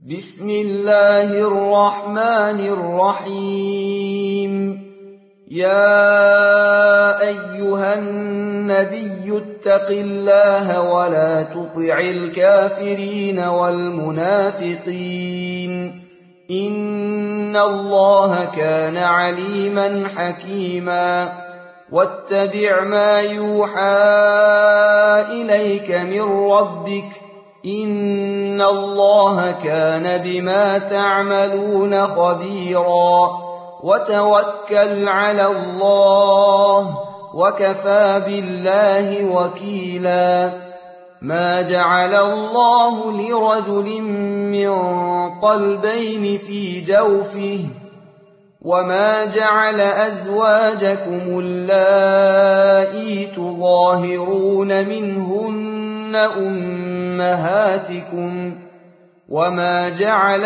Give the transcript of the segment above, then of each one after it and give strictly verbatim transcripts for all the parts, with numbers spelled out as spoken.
بسم الله الرحمن الرحيم. يا أيها النبي اتق الله ولا تطع الكافرين والمنافقين إن الله كان عليما حكيما. واتبع ما يوحى إليك من ربك إن الله كان بما تعملون خبيرا. وتوكل على الله وكفى بالله وكيلا. ما جعل الله لرجل من قلبين في جوفه وما جعل أزواجكم اللائي تظاهرون منهن أمهاتكم وما جعل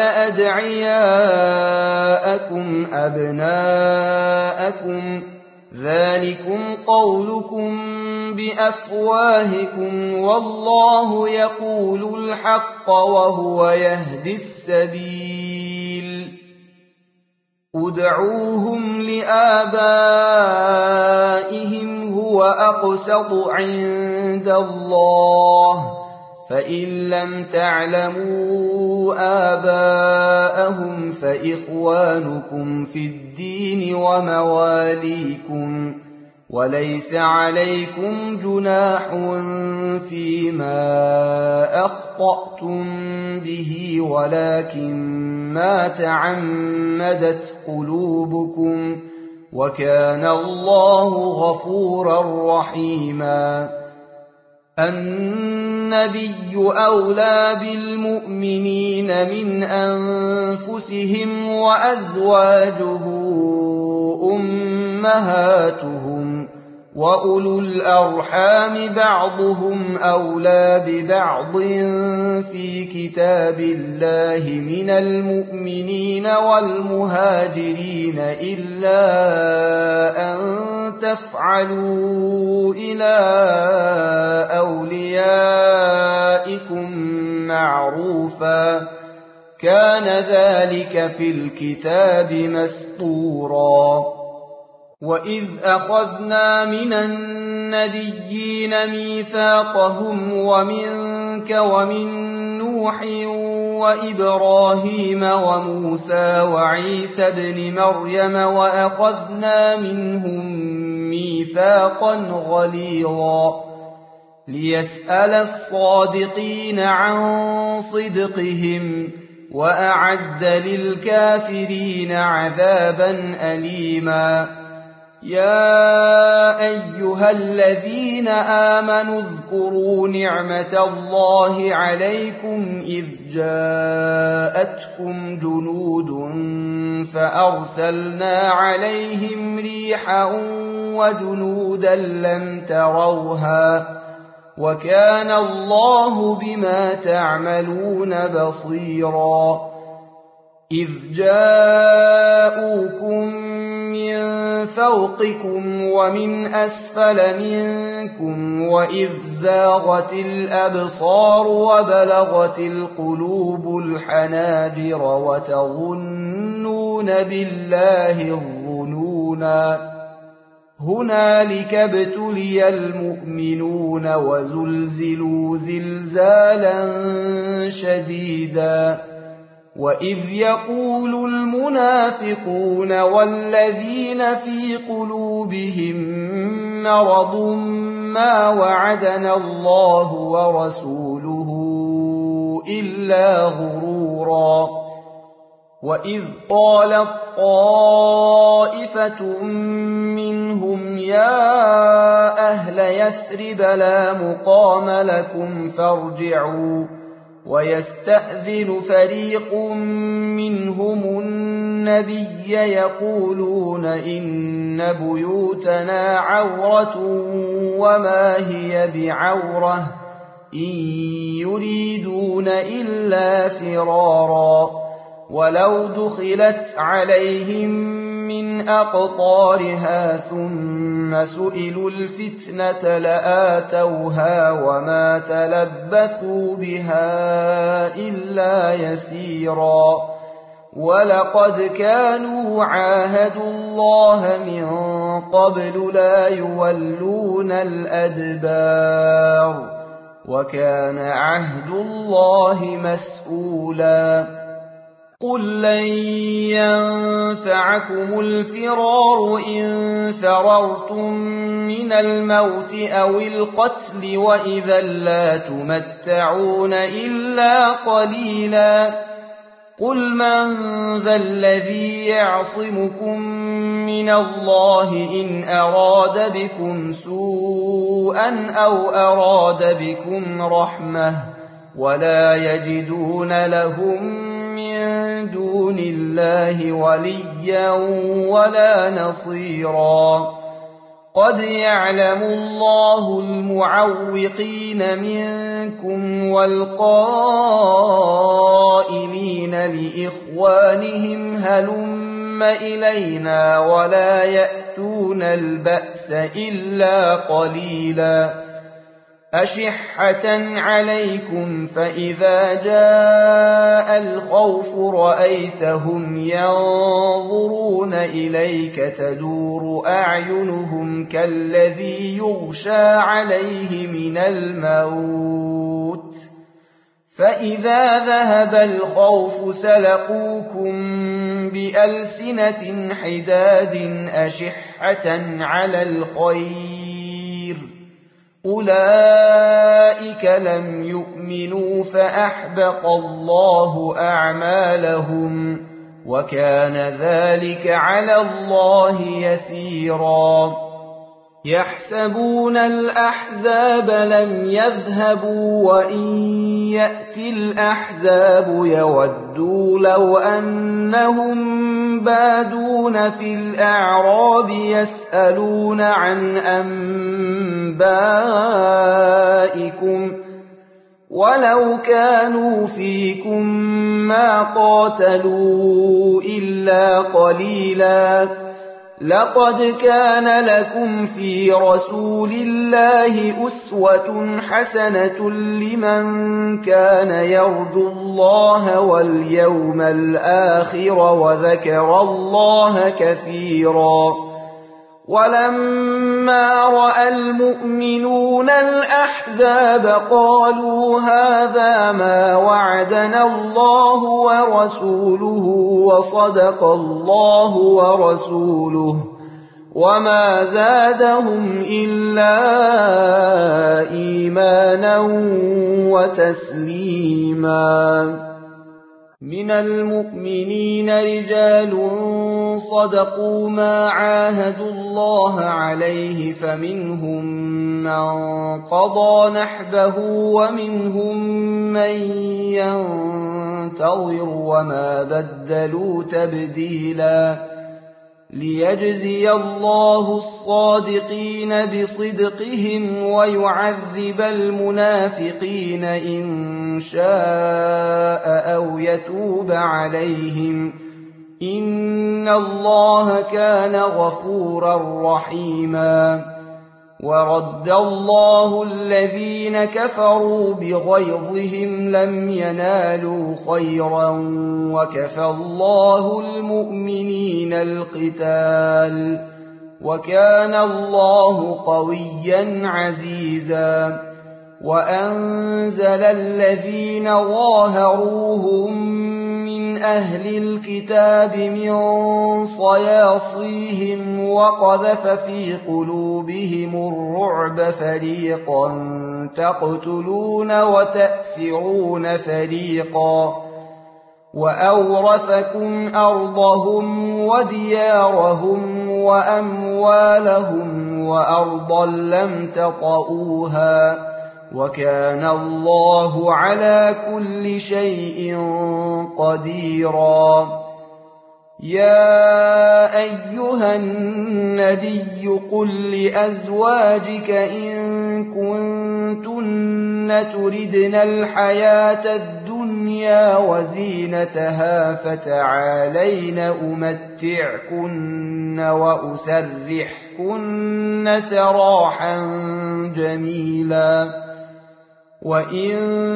أدعياءكم أبناءكم ذلكم قولكم بأفواهكم والله يقول الحق وهو يهدي السبيل. ادعوهم لآبائهم هو أقسط عند الله فإن لم تعلموا آباءهم فإخوانكم في الدين ومواليكم وليس عليكم جناح فيما أخطأتم به ولكن ما تعمدت قلوبكم وكان الله غفورا رحيما. النبي أولى بالمؤمنين من أنفسهم وأزواجه أمهاتهم وأولو الأرحام بعضهم أولى ببعض في كتاب الله من المؤمنين والمهاجرين إلا أن تفعلوا إلى أوليائكم معروفا كان ذلك في الكتاب مسطورا. وإذ أخذنا من النبيين ميثاقهم ومنك ومن نوح وإبراهيم وموسى وعيسى ابن مريم وأخذنا منهم ميثاقا غليظا ليسأل الصادقين عن صدقهم وأعد للكافرين عذابا أليما. يا أيها الذين آمنوا اذكروا نعمة الله عليكم إذ جاءتكم جنود فأرسلنا عليهم ريحا وجنودا لم تروها وكان الله بما تعملون بصيرا. إذ جاءوكم من فوقكم ومن أسفل منكم وإذ زاغت الأبصار وبلغت القلوب الحناجر وتظنون بالله الظنونا هنالك ابتلي المؤمنون وزلزلوا زلزالا شديدا. وإذ يقول المنافقون والذين في قلوبهم مرض ما وعدنا الله ورسوله إلا غرورا. وإذ قالت طائفة منهم يا أهل يثرب لا مقام لكم فارجعوا ويستأذن فريق منهم النبي يقولون إن بيوتنا عورة وما هي بعورة إن يريدون إلا فرارا ولو دخلت عليهم من أقطارها ثم سئلوا الفتنة لآتوها وما تلبثوا بها إلا يسيرا ولقد كانوا عاهدوا الله من قبل لا يولون الأدبار وكان عهد الله مسؤولا قل لن ينفعكم الفرار إن فررتم من الموت أو القتل وإذا لا تمتعون إلا قليلا قل من ذا الذي يعصمكم من الله إن أراد بكم سوءا أو أراد بكم رحمة ولا يجدون لهم من دون الله وليا ولا نصيرا قد يعلم الله المعوقين منكم والقائلين لإخوانهم هلم إلينا ولا يأتون البأس إلا قليلا أشحة عليكم فإذا جاء الخوف رأيتهم ينظرون إليك تدور أعينهم كالذي يغشى عليه من الموت فإذا ذهب الخوف سلقوكم بألسنة حداد أشحة على الخير أولئك لم يؤمنوا فأحبط الله أعمالهم وكان ذلك على الله يسيرا يحسبون الأحزاب لم يذهبوا وإن يأتي الأحزاب يودوا لو أنهم بادون في الأعراب يسألون عن أنبائكم ولو كانوا فيكم ما قاتلوا إلا قليلا لقد كان لكم في رسول الله أسوة حسنة لمن كان يرجو الله واليوم الآخر وذكر الله كثيرا ولما رأى المؤمنون الأحزاب قالوا هذا ما وعدنا الله ورسوله وصدق الله ورسوله وما زادهم إلا إيمانا وتسليما من المؤمنين رجال صدقوا ما عاهدوا الله عليه فمنهم من قضى نحبه ومنهم من ينتظر وما بدلوا تبديلا ليجزي الله الصادقين بصدقهم ويعذب المنافقين إن شاء أو يتوب عليهم إن الله كان غفورا رحيما ورد الله الذين كفروا بغيظهم لم ينالوا خيرا وكفى الله المؤمنين القتال وكان الله قويا عزيزا وأنزل الذين ظاهروهم من أهل الكتاب من صياصيهم وقذف في قلوبهم الرعب فريقا تقتلون وتأسرون فريقا وأورثكم أرضهم وديارهم وأموالهم وأرضا لم تطئوها وكان الله على كل شيء قديرا يا أيها النبي قل لأزواجك إن كنتن تردن الحياة الدنيا وزينتها فتعالين أمتعكن وأسرحكن سراحا جميلا وإن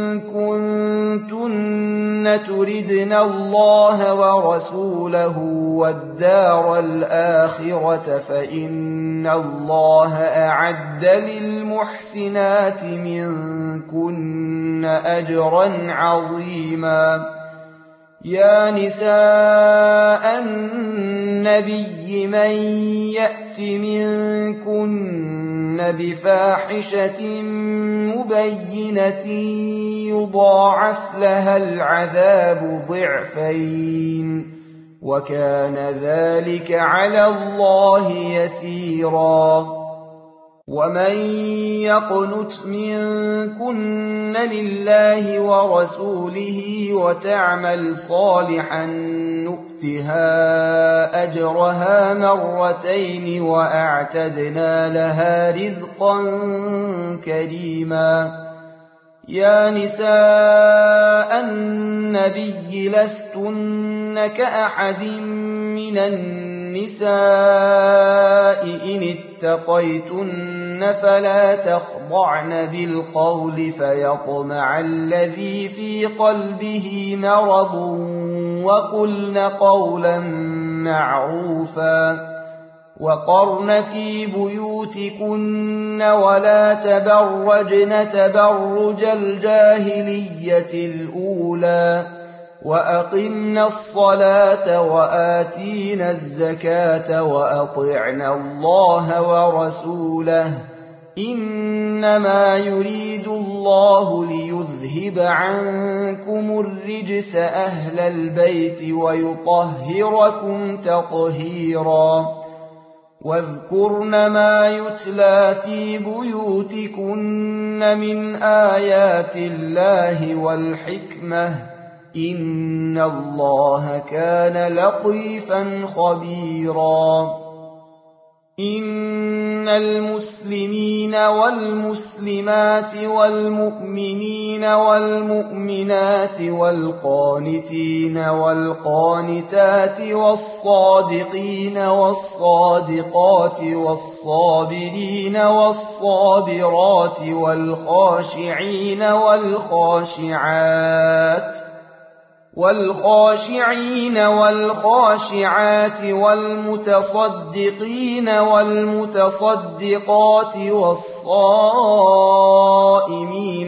كنتن تردن الله ورسوله والدار الآخرة فإن الله أعد للمحسنات منكن أجرا عظيما يا نساء النبي من يأت منكن بفاحشة مبينة يضاعف لها العذاب ضعفين وكان ذلك على الله يسيرا ومن يقنت منكن لله ورسوله وتعمل صالحا نؤتها أجرها مرتين وأعتدنا لها رزقا كريما يا نساء النبي لستن كأحد من النساء إن اتقيتن فلا تخضعن بالقول فيطمع الذي في قلبه مرض وقلن قولا معروفا وقرن في بيوتكن ولا تبرجن تبرج الجاهلية الأولى وأقمنا الصلاة وآتينا الزكاة وأطعنا الله ورسوله إنما يريد الله ليذهب عنكم الرجس أهل البيت ويطهركم تطهيرا واذكرن ما يتلى في بيوتكن من آيات الله والحكمة إن الله كان لطيفا خبيرا إن المسلمين والمسلمات والمؤمنين والمؤمنات والقانتين والقانتات والصادقين والصادقات والصابرين والصابرات والخاشعين والخاشعات والخاشعين والخاشعات والمتصدقين والمتصدقات والصائمين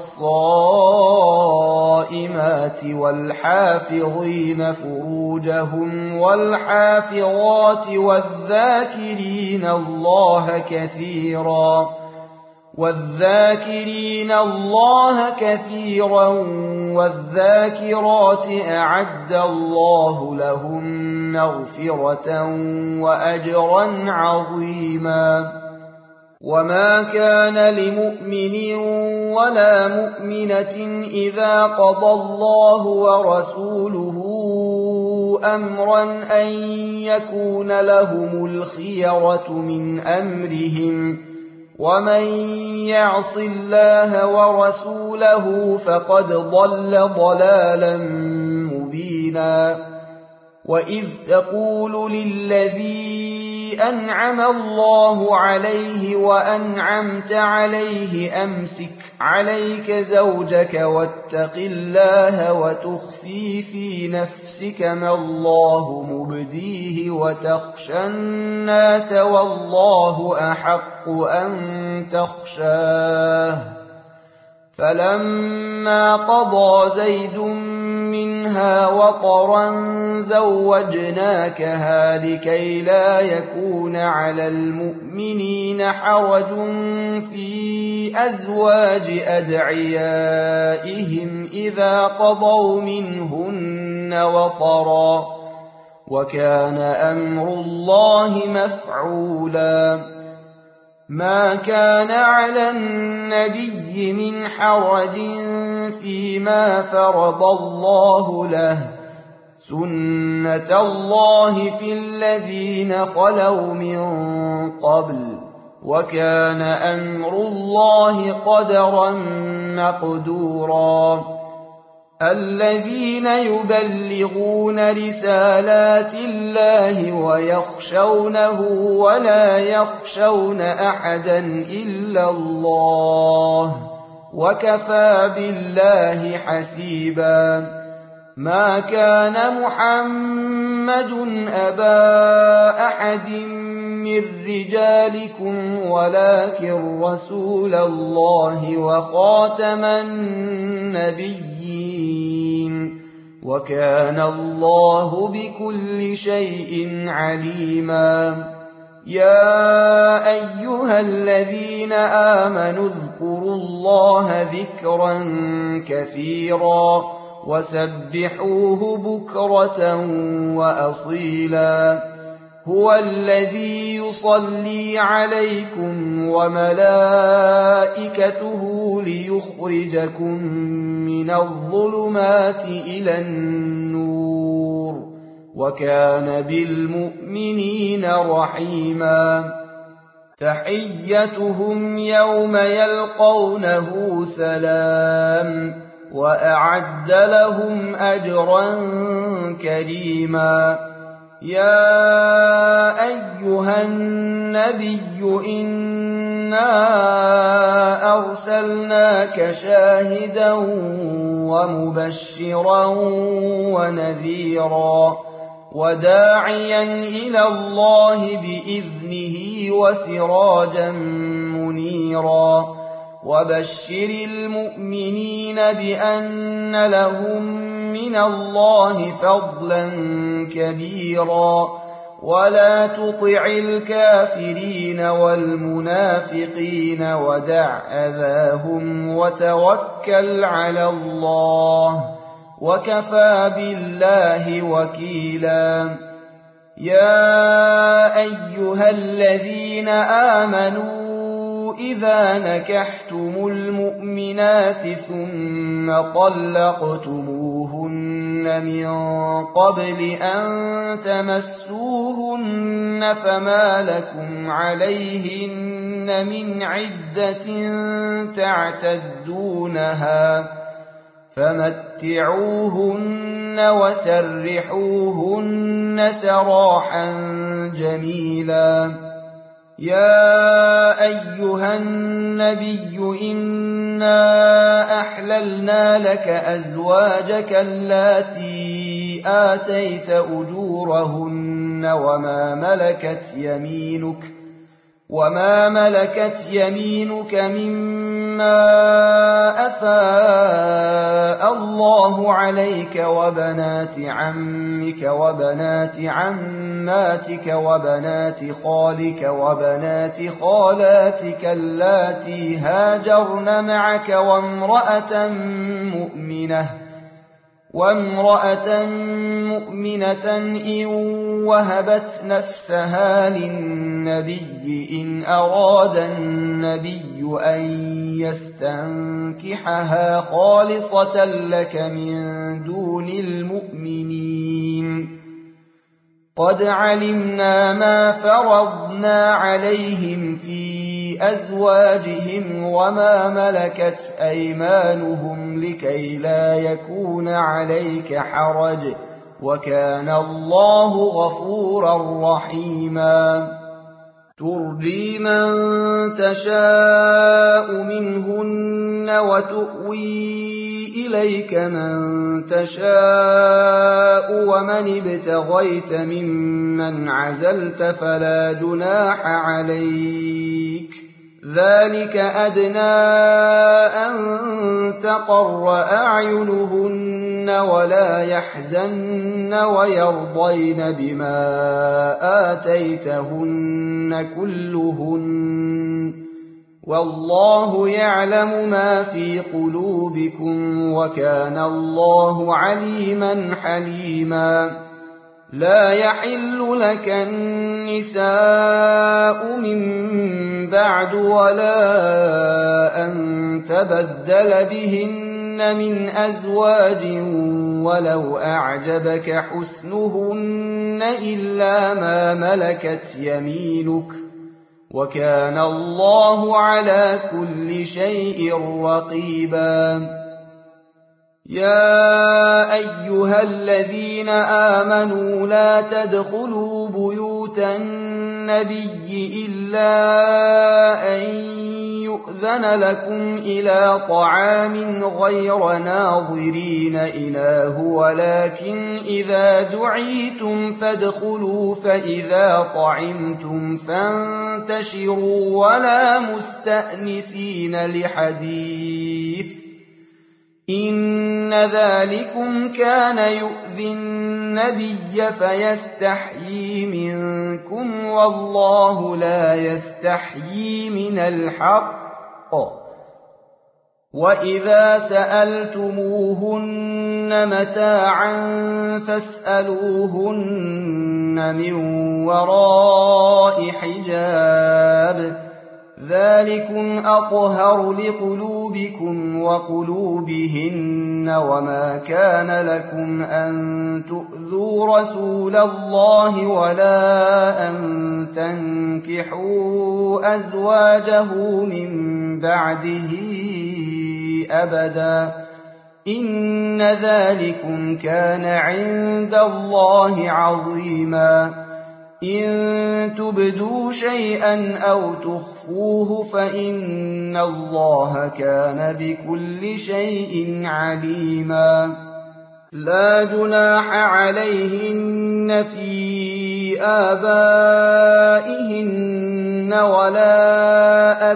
والصائمات والحافظين فروجهم والحافظات والذاكرين الله كثيرا والذاكرين الله كثيرا والذاكرات أعد الله لهم مغفرة وأجرا عظيما وما كان لمؤمن ولا مؤمنة إذا قضى الله ورسوله أمرا أن يكون لهم الخيرة من أمرهم ومن يعص الله ورسوله فقد ضل ضلالا مبينا وإذ تقول للذي أنعم الله عليه وأنعمت عليه أمسك عليك زوجك واتق الله وتخفي في نفسك ما الله مبديه وتخشى الناس والله أحق أن تخشاه فلما قضى زيد منها وطرا زوجناكها لكي لا يكون على المؤمنين حرج في أزواج أدعيائهم إذا قضوا منهن وطرا وكان أمر الله مفعولا ما كان على النبي من حرج فيما فرض الله له سنة الله في الذين خلوا من قبل وكان أمر الله قدرا مقدورا الذين يبلغون رسالات الله ويخشونه ولا يخشون أحدا إلا الله وكفى بالله حسيبا ما كان محمد أبا أحد من رجالكم ولكن رسول الله وخاتم النبيين وكان الله بكل شيء عليما يا أيها الذين آمنوا اذكروا الله ذكرا كثيرا وسبحوه بكرة وأصيلا هو الذي يصلي عليكم وملائكته ليخرجكم من الظلمات إلى النور وكان بالمؤمنين رحيما تحيتهم يوم يلقونه سلام وأعد لهم أجرا كريما يا أيها النبي إنا أرسلناك شاهدا ومبشرا ونذيرا وداعيا إلى الله بإذنه وسراجا منيرا وبشر المؤمنين بأن لهم من الله فضلا كبيرا ولا تطع الكافرين والمنافقين ودع أذاهم وتوكل على الله وكفى بالله وكيلا يا أيها الذين آمنوا إذا نكحتم المؤمنات ثم طلقتموهن من قبل أن تمسوهن فما لكم عليهن من عدة تعتدونها فمتعوهن وسرحوهن سراحا جميلا يا أيها النبي إنا أحللنا لك أزواجك اللاتي آتيت أجورهن وما ملكت يمينك وما ملكت يمينك مما أفاء الله عليك وبنات عمك وبنات عماتك وبنات خالك وبنات خالاتك اللاتي هاجرن معك وامرأة مؤمنة وامرأة مؤمنة إن وهبت نفسها للنبي إن أراد النبي أن يستنكحها خالصة لك من دون المؤمنين قد علمنا ما فرضنا عليهم في أزواجهم وما ملكت أيمانهم لكي لا يكون عليك حرج وكان الله غفورا رحيما ترجي من تشاء منهن وتؤوي إليك من تشاء ومن ابتغيت ممن عزلت فلا جناح عليك ذلك أدنى أن تقر أعينهن ولا يحزن ويرضين بما آتيتهن كلهن والله يعلم ما في قلوبكم وكان الله عليما حليما لا يحل لك النساء من بعد ولا أن تبدل بهن من أزواج ولو أعجبك حسنهن إلا ما ملكت يمينك وكان الله على كل شيء رقيبا. يا أيها الذين آمنوا لا تدخلوا بيوت النبي إلا أن يؤذن لكم إلى طعام غير ناظرين إناه ولكن إذا دعيتم فادخلوا فإذا طعمتم فانتشروا ولا مستأنسين لحديث إن ذلكم كان يؤذي النبي فيستحيي منكم والله لا يستحيي من الحق وإذا سألتموهن متاعا فاسألوهن من وراء حجاب ذلكم أطهر لقلوبكم وقلوبهن وما كان لكم أن تؤذوا رسول الله ولا أن تنكحوا أزواجه من بعده أبدا إن ذلكم كان عند الله عظيما. إن تبدوا شيئا أو تخفوه فإن الله كان بكل شيء عليما. لا جناح عليهن في آبائهن ولا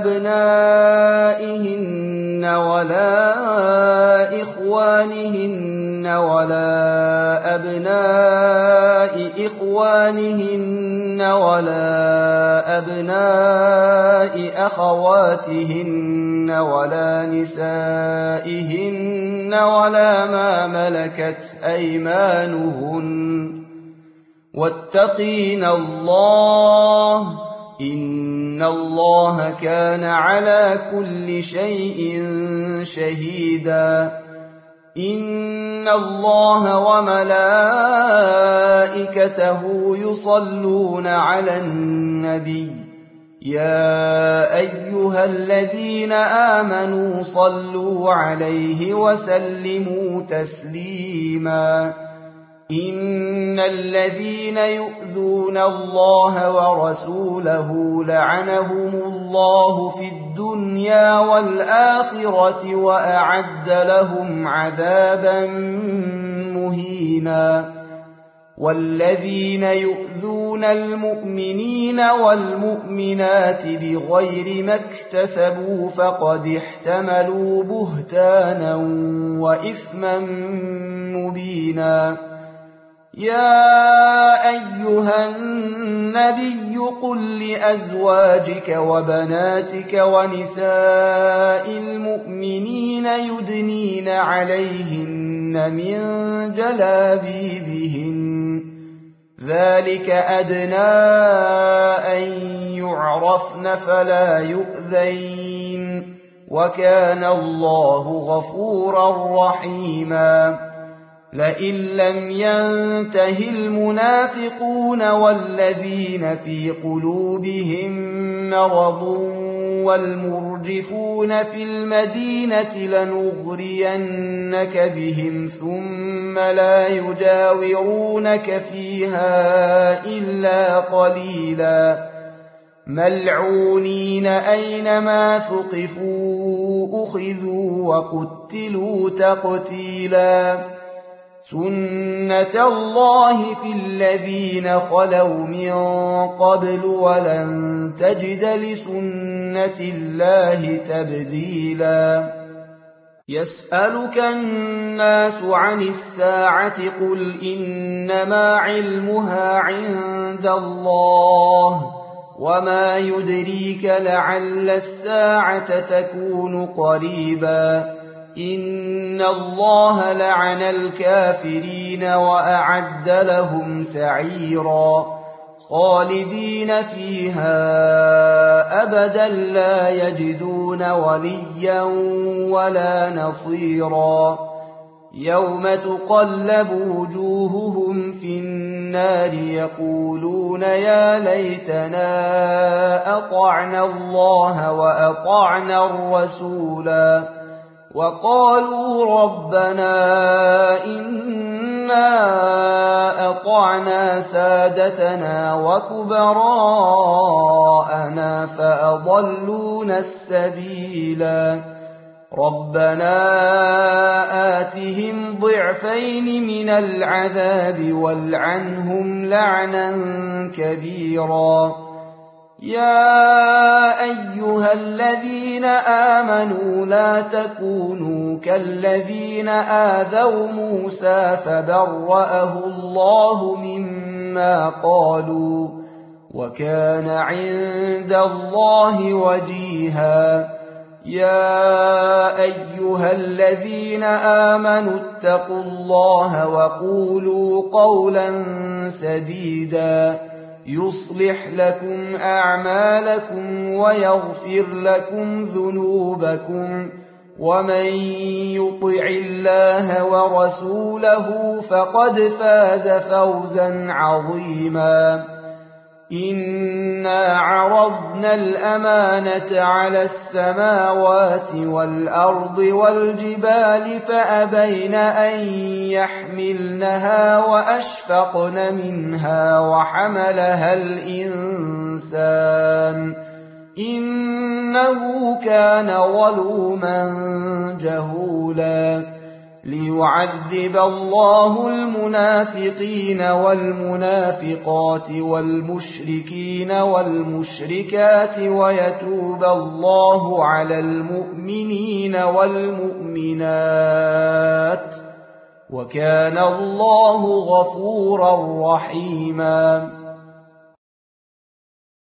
أبنائهن ولا إخوانهن ولا أبناء إخوانهن ولا أبناء أخواتهن ولا نسائهن ولا ما ملكت أيمانهن واتقين الله إن الله كان على كل شيء شهيدا. إن الله وملائكته يصلون على النبي يا أيها الذين آمنوا صلوا عليه وسلموا تسليما. إن الذين يؤذون الله ورسوله لعنهم الله في الدنيا والآخرة وأعد لهم عذابا مهينا. والذين يؤذون المؤمنين والمؤمنات بغير ما اكتسبوا فقد احتملوا بهتانا وإثما مبينا. يا أيها النبي قل لأزواجك وبناتك ونساء المؤمنين يدنين عليهن من جلابيبهن ذلك أدنى أن يعرفن فلا يؤذين وكان الله غفورا رحيما. لئن لم ينته المنافقون والذين في قلوبهم مرض والمرجفون في المدينة لنغرينك بهم ثم لا يجاورونك فيها إلا قليلا ملعونين أينما ثقفوا أخذوا وقتلوا تقتيلا. سنة الله في الذين خلوا من قبل ولن تجد لسنة الله تبديلا. يسألك الناس عن الساعة قل إنما علمها عند الله وما يدريك لعل الساعة تكون قريبا. إن الله لعن الكافرين وأعد لهم سعيرا خالدين فيها أبدا لا يجدون وليا ولا نصيرا. يوم تقلب وجوههم في النار يقولون يا ليتنا أطعنا الله وأطعنا الرسولا وقالوا ربنا إنا أطعنا سادتنا وكبراءنا فأضلونا السبيلا ربنا آتهم ضعفين من العذاب والعنهم لعنا كبيرا يا أيها الذين آمنوا لا تكونوا كالذين آذوا موسى فبرأه الله مما قالوا وكان عند الله وجيها يا أيها الذين آمنوا اتقوا الله وقولوا قولا سديدا يصلح لكم أعمالكم ويغفر لكم ذنوبكم ومن يطع الله ورسوله فقد فاز فوزا عظيما إنا عرضنا الأمانة على السماوات والأرض والجبال فأبين أن يحملنها وأشفقن منها وحملها الإنسان إنه كان ظلوما جهولا ليعذب الله المنافقين والمنافقات والمشركين والمشركات ويتوب الله على المؤمنين والمؤمنات وكان الله غفورا رحيما